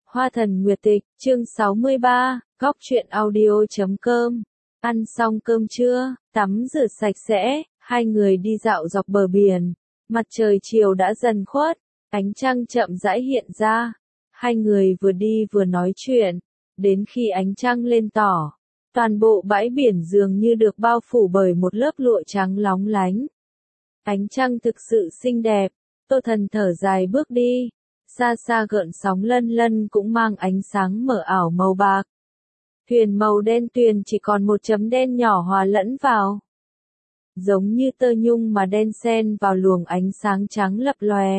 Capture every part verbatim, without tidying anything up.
Hoa thần nguyệt tịch, chương sáu mươi ba, góc truyện audio chấm com. Ăn xong cơm trưa, tắm rửa sạch sẽ, hai người đi dạo dọc bờ biển. Mặt trời chiều đã dần khuất, ánh trăng chậm rãi hiện ra. Hai người vừa đi vừa nói chuyện, đến khi ánh trăng lên tỏ, toàn bộ bãi biển dường như được bao phủ bởi một lớp lụa trắng lóng lánh. Ánh trăng thực sự xinh đẹp, Tô Thần thở dài bước đi. Xa xa gợn sóng lân lân cũng mang ánh sáng mờ ảo màu bạc. Thuyền màu đen tuyền chỉ còn một chấm đen nhỏ hòa lẫn vào. Giống như tơ nhung mà đen xen vào luồng ánh sáng trắng lập lòe.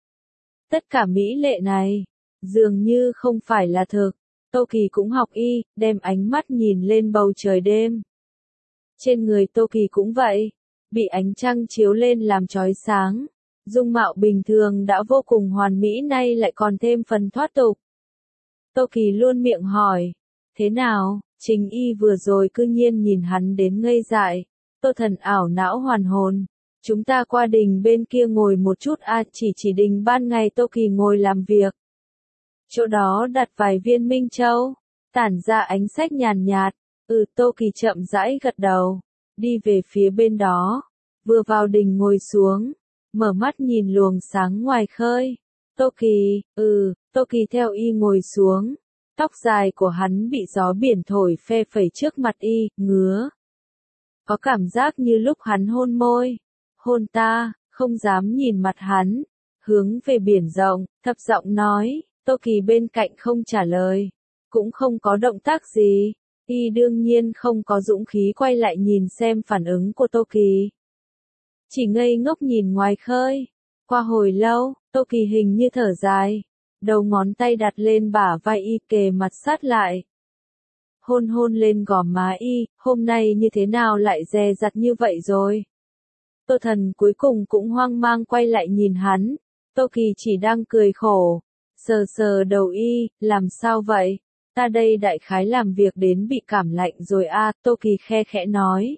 Tất cả mỹ lệ này, dường như không phải là thực. Tô Kỳ cũng học y, đem ánh mắt nhìn lên bầu trời đêm. Trên người Tô Kỳ cũng vậy, bị ánh trăng chiếu lên làm chói sáng. Dung mạo bình thường đã vô cùng hoàn mỹ nay lại còn thêm phần thoát tục. Tô Kỳ luôn miệng hỏi, thế nào, Trình Y vừa rồi cư nhiên nhìn hắn đến ngây dại. Tô Thần ảo não hoàn hồn, chúng ta qua đình bên kia ngồi một chút a, chỉ chỉ đình ban ngày Tô Kỳ ngồi làm việc. Chỗ đó đặt vài viên minh châu, tản ra ánh sách nhàn nhạt, ừ Tô Kỳ chậm rãi gật đầu, đi về phía bên đó, vừa vào đình ngồi xuống. Mở mắt nhìn luồng sáng ngoài khơi. Tô Kỳ, ừ, Tô Kỳ theo y ngồi xuống. Tóc dài của hắn bị gió biển thổi phe phẩy trước mặt y, ngứa. Có cảm giác như lúc hắn hôn môi. Hôn ta, không dám nhìn mặt hắn. Hướng về biển rộng, thấp giọng nói. Tô Kỳ bên cạnh không trả lời. Cũng không có động tác gì. Y đương nhiên không có dũng khí quay lại nhìn xem phản ứng của Tô Kỳ. Chỉ ngây ngốc nhìn ngoài khơi. Qua hồi lâu, Tô Kỳ hình như thở dài. Đầu ngón tay đặt lên bả vai y kề mặt sát lại. Hôn hôn lên gò má y, hôm nay như thế nào lại dè dặt như vậy rồi. Tô Thần cuối cùng cũng hoang mang quay lại nhìn hắn. Tô Kỳ chỉ đang cười khổ. Sờ sờ đầu y, làm sao vậy? Ta đây đại khái làm việc đến bị cảm lạnh rồi a, Tô Kỳ khe khẽ nói.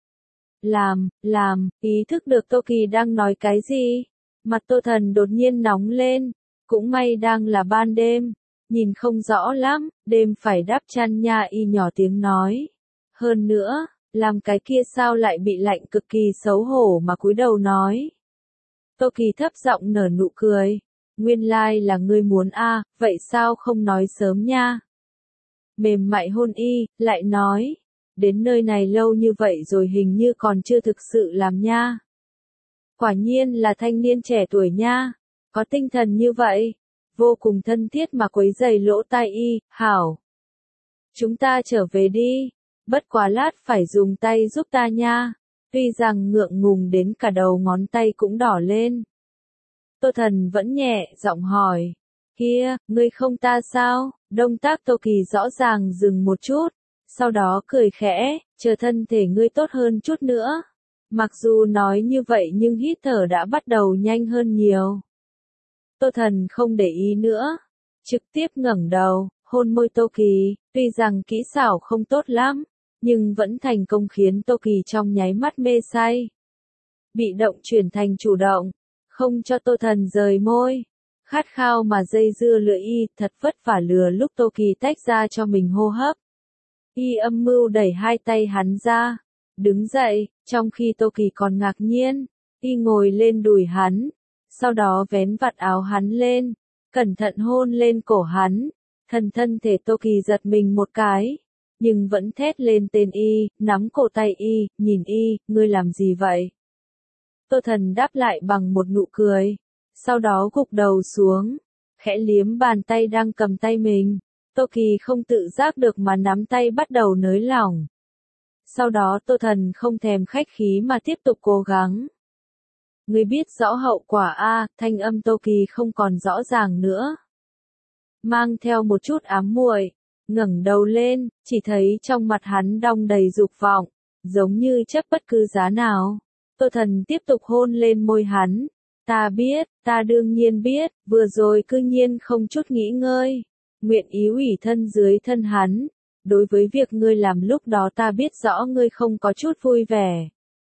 Làm, làm, ý thức được Tô Kỳ đang nói cái gì? Mặt Tô Thần đột nhiên nóng lên, cũng may đang là ban đêm, nhìn không rõ lắm, đêm phải đắp chăn nha y nhỏ tiếng nói. Hơn nữa, làm cái kia sao lại bị lạnh cực kỳ xấu hổ mà cúi đầu nói. Tô Kỳ thấp giọng nở nụ cười, nguyên lai like là ngươi muốn a, vậy sao không nói sớm nha? Mềm mại hôn y, lại nói. Đến nơi này lâu như vậy rồi hình như còn chưa thực sự làm nha. Quả nhiên là thanh niên trẻ tuổi nha, có tinh thần như vậy, vô cùng thân thiết mà quấy rầy lỗ tai y, hảo. Chúng ta trở về đi, bất quá lát phải dùng tay giúp ta nha, tuy rằng ngượng ngùng đến cả đầu ngón tay cũng đỏ lên. Tô Thần vẫn nhẹ giọng hỏi, kia, ngươi không ta sao? Động tác Tô Kỳ rõ ràng dừng một chút. Sau đó cười khẽ, chờ thân thể ngươi tốt hơn chút nữa. Mặc dù nói như vậy nhưng hít thở đã bắt đầu nhanh hơn nhiều. Tô Thần không để ý nữa. Trực tiếp ngẩng đầu, hôn môi Tô Kỳ, tuy rằng kỹ xảo không tốt lắm, nhưng vẫn thành công khiến Tô Kỳ trong nháy mắt mê say. Bị động chuyển thành chủ động, không cho Tô Thần rời môi. Khát khao mà dây dưa lưỡi y, thật vất vả lừa lúc Tô Kỳ tách ra cho mình hô hấp. Y âm mưu đẩy hai tay hắn ra, đứng dậy, trong khi Tô Kỳ còn ngạc nhiên, y ngồi lên đùi hắn, sau đó vén vạt áo hắn lên, cẩn thận hôn lên cổ hắn, thần thân thể Tô Kỳ giật mình một cái, nhưng vẫn thét lên tên y, nắm cổ tay y, nhìn y, ngươi làm gì vậy? Tô Thần đáp lại bằng một nụ cười, sau đó gục đầu xuống, khẽ liếm bàn tay đang cầm tay mình. Tô Kỳ không tự giác được mà nắm tay bắt đầu nới lỏng. Sau đó Tô Thần không thèm khách khí mà tiếp tục cố gắng. Ngươi biết rõ hậu quả a, thanh âm Tô Kỳ không còn rõ ràng nữa. Mang theo một chút ám muội, ngẩng đầu lên, chỉ thấy trong mặt hắn đong đầy dục vọng, giống như chấp bất cứ giá nào. Tô Thần tiếp tục hôn lên môi hắn. Ta biết, ta đương nhiên biết, vừa rồi cư nhiên không chút nghỉ ngơi. Nguyện ý ủy thân dưới thân hắn, đối với việc ngươi làm lúc đó ta biết rõ ngươi không có chút vui vẻ.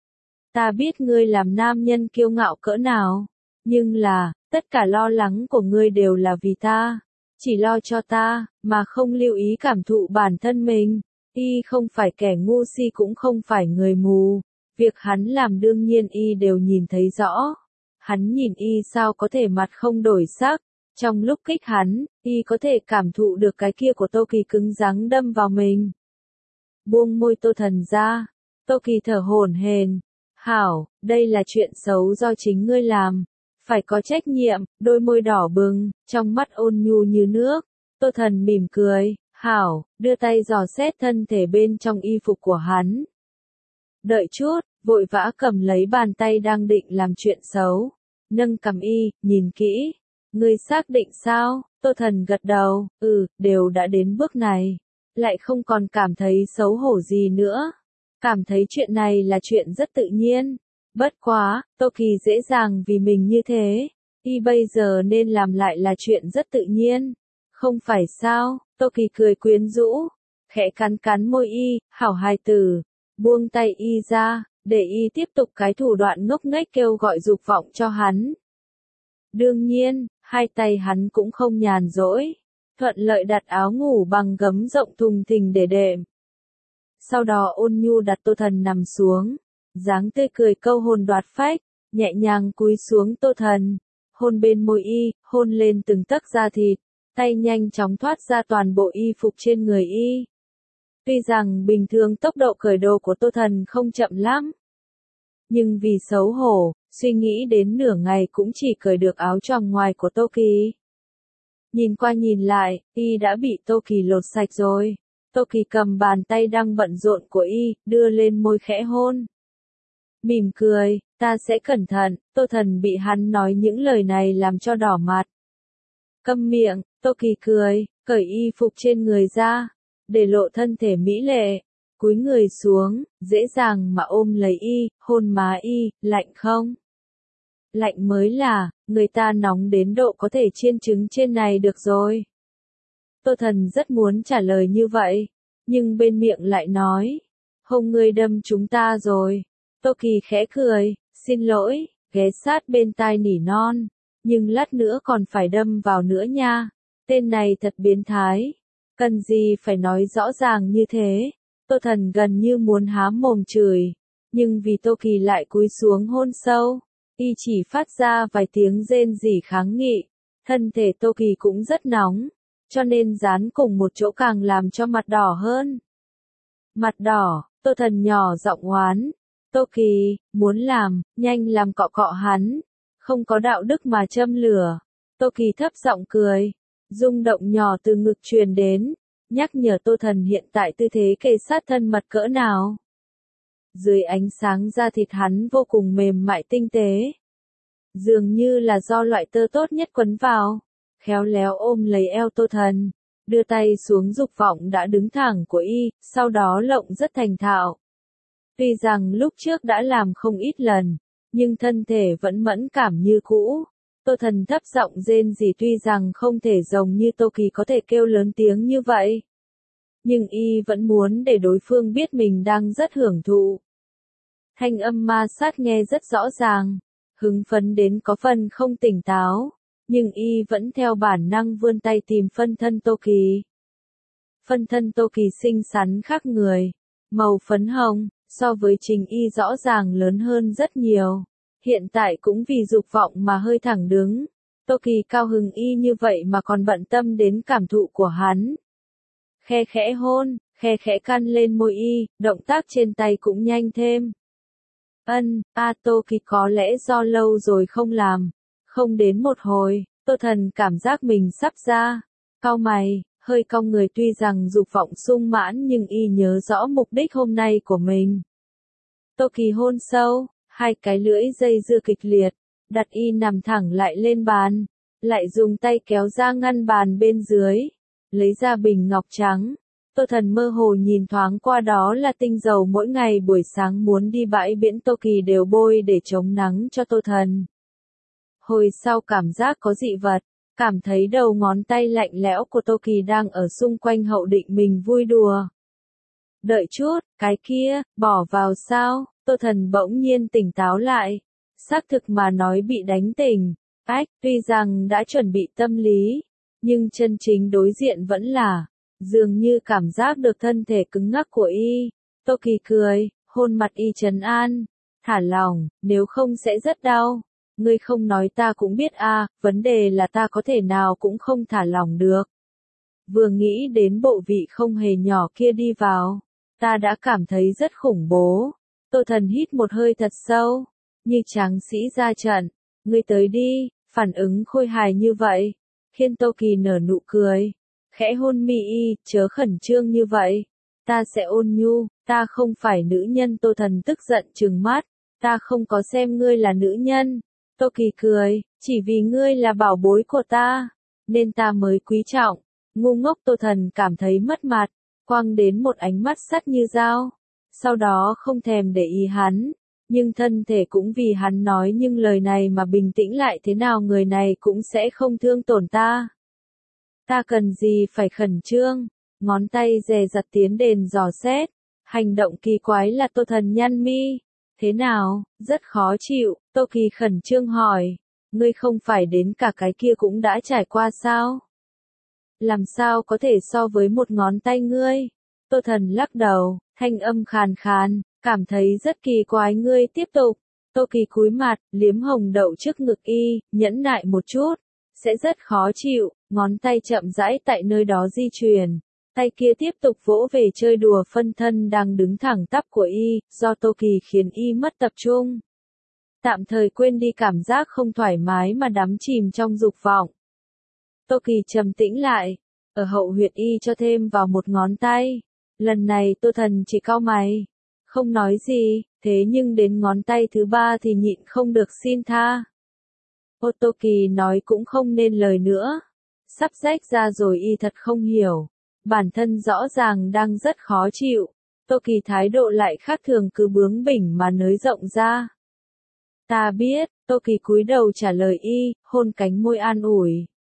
Ta biết ngươi làm nam nhân kiêu ngạo cỡ nào, nhưng là, tất cả lo lắng của ngươi đều là vì ta. chỉ lo cho ta, mà không lưu ý cảm thụ bản thân mình. Y không phải kẻ ngu si cũng không phải người mù. Việc hắn làm đương nhiên Y đều nhìn thấy rõ. Hắn nhìn Y sao có thể mặt không đổi sắc. Trong lúc kích hắn, Y có thể cảm thụ được cái kia của Tô Kỳ cứng rắn đâm vào mình. Buông môi Tô Thần ra. Tô Kỳ thở hổn hển. Hảo, đây là chuyện xấu do chính ngươi làm. Phải có trách nhiệm, đôi môi đỏ bừng, trong mắt ôn nhu như nước. Tô Thần mỉm cười. Hảo, đưa tay dò xét thân thể bên trong y phục của hắn. Đợi chút, vội vã cầm lấy bàn tay đang định làm chuyện xấu. Nâng cằm Y, nhìn kỹ. Ngươi xác định sao? Tô Thần gật đầu, ừ, đều đã đến bước này. Lại không còn cảm thấy xấu hổ gì nữa. Cảm thấy chuyện này là chuyện rất tự nhiên. Bất quá, Tô Kỳ dễ dàng vì mình như thế. Y bây giờ nên làm lại là chuyện rất tự nhiên. Không phải sao? Tô Kỳ cười quyến rũ. Khẽ cắn cắn môi Y, hảo hài tử. Buông tay Y ra, để Y tiếp tục cái thủ đoạn ngốc nghếch kêu gọi dục vọng cho hắn. Đương nhiên, hai tay hắn cũng không nhàn rỗi. Thuận lợi đặt áo ngủ bằng gấm rộng thùng thình để đệm. Sau đó ôn nhu đặt Tô Thần nằm xuống. Dáng tươi cười câu hồn đoạt phách, nhẹ nhàng cúi xuống Tô Thần. Hôn bên môi Y, hôn lên từng tấc da thịt. Tay nhanh chóng thoát ra toàn bộ y phục trên người Y. Tuy rằng bình thường tốc độ cởi đồ của Tô Thần không chậm lắm. Nhưng vì xấu hổ, suy nghĩ đến nửa ngày cũng chỉ cởi được áo choàng ngoài của Tô Kỳ. Nhìn qua nhìn lại, Y đã bị Tô Kỳ lột sạch rồi. Tô Kỳ cầm bàn tay đang bận rộn của Y, đưa lên môi khẽ hôn. Mỉm cười, ta sẽ cẩn thận. Tô Thần bị hắn nói những lời này làm cho đỏ mặt. Câm miệng, Tô Kỳ cười, cởi y phục trên người ra, để lộ thân thể mỹ lệ, cúi người xuống, dễ dàng mà ôm lấy Y, hôn má Y, lạnh không? Lạnh mới là, người ta nóng đến độ có thể chiên trứng trên này được rồi. Tô Thần rất muốn trả lời như vậy, nhưng bên miệng lại nói, hông ngươi đâm chúng ta rồi. Tô Kỳ khẽ cười, xin lỗi, ghé sát bên tai nỉ non, nhưng lát nữa còn phải đâm vào nữa nha. Tên này thật biến thái. Cần gì phải nói rõ ràng như thế. Tô Thần gần như muốn há mồm chửi. Nhưng vì Tô Kỳ lại cúi xuống hôn sâu. Y chỉ phát ra vài tiếng rên rỉ kháng nghị. Thân thể Tô Kỳ cũng rất nóng. Cho nên dán cùng một chỗ càng làm cho mặt đỏ hơn. Mặt đỏ, Tô Thần nhỏ giọng oán. Tô Kỳ, muốn làm, nhanh làm cọ cọ hắn. Không có đạo đức mà châm lửa. Tô Kỳ thấp giọng cười. Rung động nhỏ từ ngực truyền đến, nhắc nhở Tô Thần hiện tại tư thế kề sát thân mật cỡ nào. Dưới ánh sáng da thịt hắn vô cùng mềm mại tinh tế. Dường như là do loại tơ tốt nhất quấn vào, khéo léo ôm lấy eo Tô Thần, đưa tay xuống dục vọng đã đứng thẳng của Y, sau đó lộng rất thành thạo. Tuy rằng lúc trước đã làm không ít lần, nhưng thân thể vẫn mẫn cảm như cũ. Tô Thần thấp giọng rên rỉ tuy rằng không thể giống như Tô Kỳ có thể kêu lớn tiếng như vậy. Nhưng Y vẫn muốn để đối phương biết mình đang rất hưởng thụ. Thanh âm ma sát nghe rất rõ ràng, hứng phấn đến có phần không tỉnh táo, nhưng Y vẫn theo bản năng vươn tay tìm phân thân Tô Kỳ. Phân thân Tô Kỳ xinh xắn khác người, màu phấn hồng, so với Trình Y rõ ràng lớn hơn rất nhiều. Hiện tại cũng vì dục vọng mà hơi thẳng đứng. Tô Kỳ cao hứng Y như vậy mà còn bận tâm đến cảm thụ của hắn. Khe khẽ hôn, khe khẽ căn lên môi Y, động tác trên tay cũng nhanh thêm. Ân, a Tô Kỳ có lẽ do lâu rồi không làm. Không đến một hồi, Tô Thần cảm giác mình sắp ra. Cau mày, hơi cong người tuy rằng dục vọng sung mãn nhưng Y nhớ rõ mục đích hôm nay của mình. Tô Kỳ hôn sâu. Hai cái lưỡi dây dưa kịch liệt, đặt Y nằm thẳng lại lên bàn, lại dùng tay kéo ra ngăn bàn bên dưới, lấy ra bình ngọc trắng. Tô Thần mơ hồ nhìn thoáng qua đó là tinh dầu mỗi ngày buổi sáng muốn đi bãi biển Tô Kỳ đều bôi để chống nắng cho Tô Thần. Hồi sau cảm giác có dị vật, cảm thấy đầu ngón tay lạnh lẽo của Tô Kỳ đang ở xung quanh hậu định mình vui đùa. Đợi chút, cái kia, bỏ vào sao? Tô Thần bỗng nhiên tỉnh táo lại. Xác thực mà nói bị đánh tỉnh. Ách, tuy rằng đã chuẩn bị tâm lý, Nhưng chân chính đối diện vẫn là, dường như cảm giác được thân thể cứng ngắc của y. Tô Kỳ cười, hôn mặt y trấn an, thả lòng, nếu không sẽ rất đau. Ngươi không nói ta cũng biết a, vấn đề là ta có thể nào cũng không thả lòng được. Vừa nghĩ đến bộ vị không hề nhỏ kia đi vào, ta đã cảm thấy rất khủng bố. Tô Thần hít một hơi thật sâu, như tráng sĩ ra trận, ngươi tới đi, phản ứng khôi hài như vậy, khiến Tô Kỳ nở nụ cười, khẽ hôn mi y, chớ khẩn trương như vậy, ta sẽ ôn nhu, ta không phải nữ nhân. Tô Thần tức giận trừng mắt, ta không có xem ngươi là nữ nhân. Tô Kỳ cười, chỉ vì ngươi là bảo bối của ta, nên ta mới quý trọng. Ngu ngốc. Tô Thần cảm thấy mất mặt, quăng đến một ánh mắt sắt như dao, sau đó không thèm để ý hắn, nhưng thân thể cũng vì hắn nói nhưng lời này mà bình tĩnh lại. Thế nào người này cũng sẽ không thương tổn ta. Ta cần gì phải khẩn trương, ngón tay dè dặt tiến đền dò xét, hành động kỳ quái là Tô Thần nhăn mi. Thế nào, rất khó chịu. Tô Kỳ khẩn trương hỏi, ngươi không phải đến cả cái kia cũng đã trải qua sao? Làm sao có thể so với một ngón tay ngươi? Tô Thần lắc đầu, thanh âm khàn khàn, cảm thấy rất kỳ quái. Ngươi tiếp tục. Tô Kỳ cúi mặt, liếm hồng đậu trước ngực y, nhẫn nại một chút, sẽ rất khó chịu. Ngón tay chậm rãi tại nơi đó di chuyển, tay kia tiếp tục vỗ về chơi đùa phân thân đang đứng thẳng tắp của y, do Tô Kỳ khiến y mất tập trung. Tạm thời quên đi cảm giác không thoải mái mà đắm chìm trong dục vọng. Tô Kỳ trầm tĩnh lại, ở hậu huyệt y cho thêm vào một ngón tay. Lần này Tô Thần chỉ cau mày, không nói gì, thế nhưng đến ngón tay thứ ba thì nhịn không được xin tha. Ô Tô Kỳ nói cũng không nên lời nữa, sắp rách ra rồi y thật không hiểu, bản thân rõ ràng đang rất khó chịu. Tô Kỳ thái độ lại khác thường, cứ bướng bỉnh mà nới rộng ra. Ta biết. Tô Kỳ cúi đầu trả lời y, hôn cánh môi an ủi.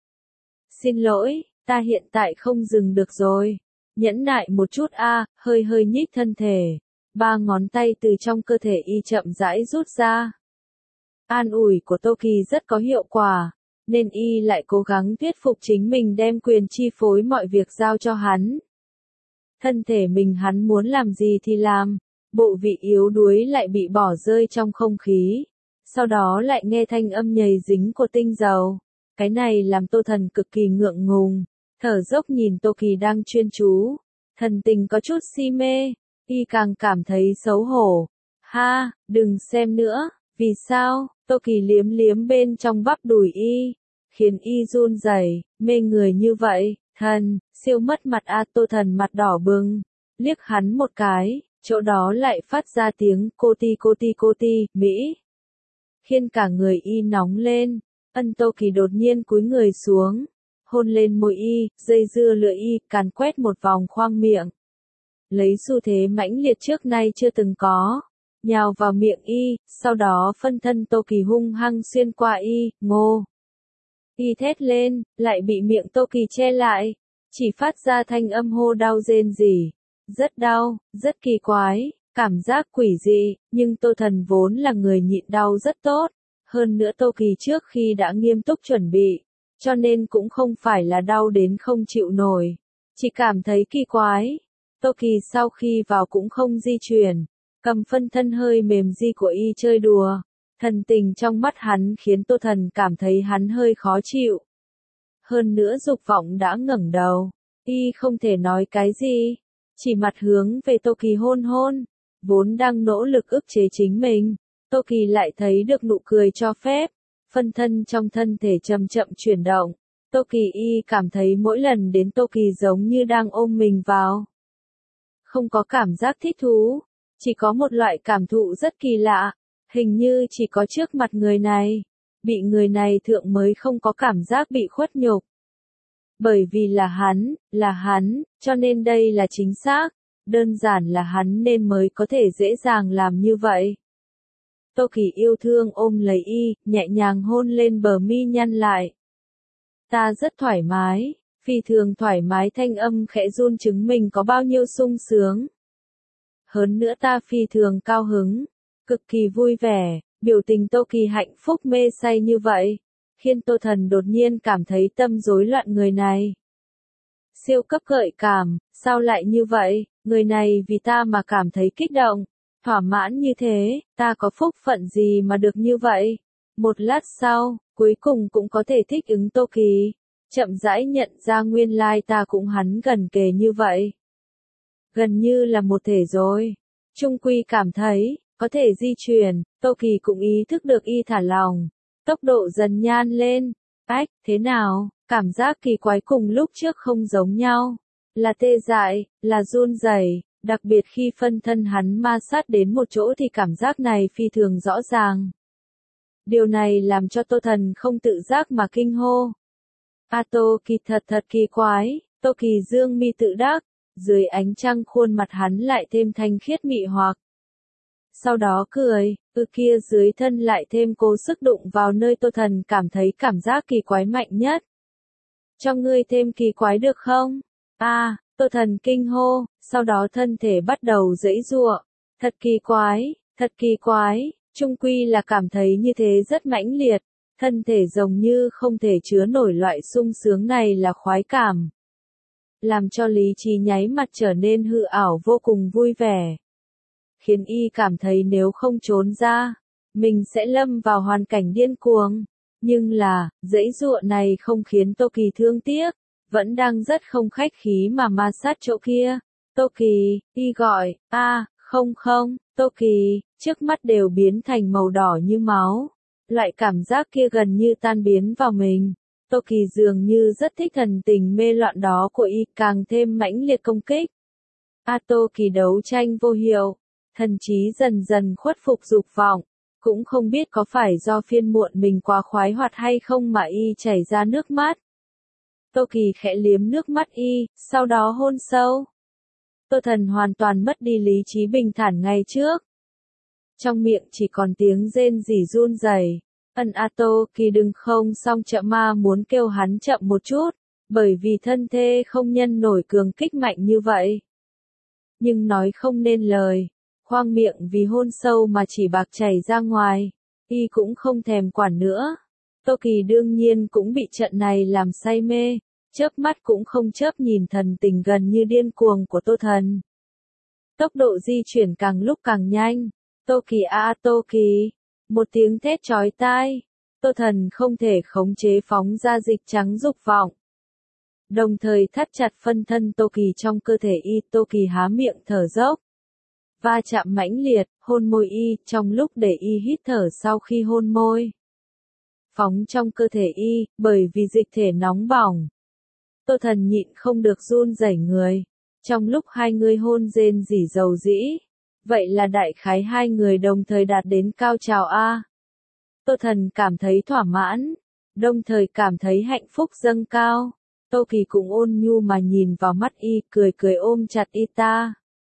Xin lỗi, ta hiện tại không dừng được rồi. Nhẫn nại một chút a, hơi hơi nhích thân thể. Ba ngón tay từ trong cơ thể y chậm rãi rút ra. An ủi của Tô Kỳ rất có hiệu quả, nên y lại cố gắng thuyết phục chính mình đem quyền chi phối mọi việc giao cho hắn. Thân thể mình hắn muốn làm gì thì làm, bộ vị yếu đuối lại bị bỏ rơi trong không khí. Sau đó lại nghe thanh âm nhầy dính của tinh dầu. Cái này làm Tô Thần cực kỳ ngượng ngùng, thở dốc nhìn Tô Kỳ đang chuyên chú, thần tình có chút si mê, y càng cảm thấy xấu hổ. Ha, đừng xem nữa, vì sao? Tô Kỳ liếm liếm bên trong bắp đùi y, khiến y run rẩy, mê người như vậy, thần, siêu mất mặt a. Tô Thần mặt đỏ bừng, liếc hắn một cái, chỗ đó lại phát ra tiếng cô ti cô ti cô ti, Mỹ, khiến cả người y nóng lên. Ân. Tô Kỳ đột nhiên cúi người xuống, hôn lên môi y, dây dưa lưỡi y, càn quét một vòng khoang miệng. Lấy xu thế mãnh liệt trước nay chưa từng có, nhào vào miệng y, sau đó phân thân Tô Kỳ hung hăng xuyên qua y, ngô. Y thét lên, lại bị miệng Tô Kỳ che lại, chỉ phát ra thanh âm hô đau rên rỉ. Rất đau, rất kỳ quái, cảm giác quỷ dị, nhưng Tô Thần vốn là người nhịn đau rất tốt. Hơn nữa Tô Kỳ trước khi đã nghiêm túc chuẩn bị, cho nên cũng không phải là đau đến không chịu nổi, chỉ cảm thấy kỳ quái. Tô Kỳ sau khi vào cũng không di chuyển, cầm phân thân hơi mềm di của y chơi đùa. Thần tình trong mắt hắn khiến Tô Thần cảm thấy hắn hơi khó chịu. Hơn nữa dục vọng đã ngẩng đầu, y không thể nói cái gì, chỉ mặt hướng về Tô Kỳ hôn hôn, vốn đang nỗ lực ức chế chính mình. Tô Kỳ lại thấy được nụ cười cho phép, phân thân trong thân thể chậm chậm chuyển động. Tô Kỳ y cảm thấy mỗi lần đến Tô Kỳ giống như đang ôm mình vào. Không có cảm giác thích thú, chỉ có một loại cảm thụ rất kỳ lạ, hình như chỉ có trước mặt người này, bị người này thượng mới không có cảm giác bị khuất nhục. Bởi vì là hắn, là hắn, cho nên đây là chính xác, đơn giản là hắn nên mới có thể dễ dàng làm như vậy. Tô Kỳ yêu thương ôm lấy y, nhẹ nhàng hôn lên bờ mi nhăn lại. Ta rất thoải mái, phi thường thoải mái. Thanh âm khẽ run chứng mình có bao nhiêu sung sướng. Hơn nữa ta phi thường cao hứng, cực kỳ vui vẻ, biểu tình Tô Kỳ hạnh phúc mê say như vậy, khiến Tô Thần đột nhiên cảm thấy tâm rối loạn người này. Siêu cấp gợi cảm, sao lại như vậy, người này vì ta mà cảm thấy kích động, thỏa mãn như thế, ta có phúc phận gì mà được như vậy. Một lát sau, cuối cùng cũng có thể thích ứng Tô Kỳ, chậm rãi nhận ra nguyên lai ta cũng hắn gần kề như vậy. Gần như là một thể rồi. Trung quy cảm thấy, có thể di chuyển, Tô Kỳ cũng ý thức được y thả lòng. Tốc độ dần nhan lên. Ách, thế nào, cảm giác kỳ quái cùng lúc trước không giống nhau. Là tê dại, là run rẩy, đặc biệt khi phân thân hắn ma sát đến một chỗ thì cảm giác này phi thường rõ ràng. Điều này làm cho Tô Thần không tự giác mà kinh hô. A Tô Kỳ thật thật kỳ quái, Tô Kỳ dương mi tự đắc, dưới ánh trăng khuôn mặt hắn lại thêm thanh khiết mị hoặc. Sau đó cười, ư kia dưới thân lại thêm cố sức đụng vào nơi Tô Thần cảm thấy cảm giác kỳ quái mạnh nhất. Cho ngươi thêm kỳ quái được không? A, à, Tô Thần kinh hô, sau đó thân thể bắt đầu giãy giụa. Thật kỳ quái, thật kỳ quái, chung quy là cảm thấy như thế rất mãnh liệt, thân thể giống như không thể chứa nổi loại sung sướng này là khoái cảm. Làm cho lý trí nháy mắt trở nên hư ảo vô cùng vui vẻ. Khiến y cảm thấy nếu không trốn ra, mình sẽ lâm vào hoàn cảnh điên cuồng. Nhưng là, giãy giụa này không khiến Tô Kỳ thương tiếc, vẫn đang rất không khách khí mà ma sát chỗ kia. Tô Kỳ, y gọi, a, à, không không, Tô Kỳ, trước mắt đều biến thành màu đỏ như máu. Loại cảm giác kia gần như tan biến vào mình. Tô Kỳ dường như rất thích thần tình mê loạn đó của y, càng thêm mãnh liệt công kích. A Tô Kỳ đấu tranh vô hiệu, thần trí dần dần khuất phục dục vọng, cũng không biết có phải do phiên muộn mình quá khoái hoạt hay không mà y chảy ra nước mắt. Tô Kỳ khẽ liếm nước mắt y, sau đó hôn sâu. Tô Thần hoàn toàn mất đi lý trí bình thản ngay trước. Trong miệng chỉ còn tiếng rên rỉ run rẩy. Ân A Tô Kỳ đừng không xong chậm ma muốn kêu hắn chậm một chút, bởi vì thân thê không nhân nổi cường kích mạnh như vậy. Nhưng nói không nên lời, khoang miệng vì hôn sâu mà chỉ bạc chảy ra ngoài, y cũng không thèm quản nữa. Tô Kỳ đương nhiên cũng bị trận này làm say mê, chớp mắt cũng không chớp nhìn thần tình gần như điên cuồng của Tô Thần. Tốc độ di chuyển càng lúc càng nhanh. Tô Kỳ a à, Tô Kỳ, một tiếng thét chói tai. Tô Thần không thể khống chế phóng ra dịch trắng dục vọng. Đồng thời thắt chặt phân thân Tô Kỳ trong cơ thể y. Tô Kỳ há miệng thở dốc. Va chạm mãnh liệt, hôn môi y, trong lúc để y hít thở sau khi hôn môi. Phóng trong cơ thể y, bởi vì dịch thể nóng bỏng. Tô Thần nhịn không được run rẩy người. Trong lúc hai người hôn rên rỉ dầu dĩ. Vậy là đại khái hai người đồng thời đạt đến cao trào A. Tô Thần cảm thấy thỏa mãn, đồng thời cảm thấy hạnh phúc dâng cao. Tô Kỳ cũng ôn nhu mà nhìn vào mắt y, cười cười ôm chặt y ta.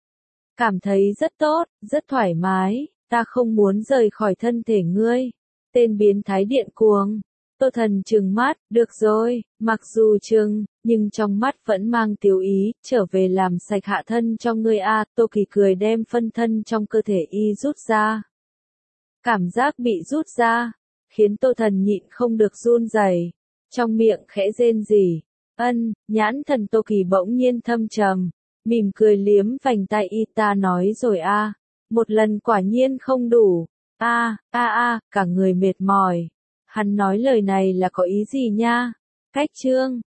Cảm thấy rất tốt, rất thoải mái, ta không muốn rời khỏi thân thể ngươi. Tên biến thái điện cuồng. Tô Thần trừng mắt, được rồi, mặc dù trừng, nhưng trong mắt vẫn mang tiêu ý, trở về làm sạch hạ thân cho ngươi a. Tô Kỳ cười đem phân thân trong cơ thể y rút ra. Cảm giác bị rút ra, khiến Tô Thần nhịn không được run rẩy, trong miệng khẽ rên rỉ. Ân, nhãn thần Tô Kỳ bỗng nhiên thâm trầm, mỉm cười liếm vành tai y ta nói rồi a, một lần quả nhiên không đủ. A, a a, cả người mệt mỏi. Hắn nói lời này là có ý gì nha? Cách chương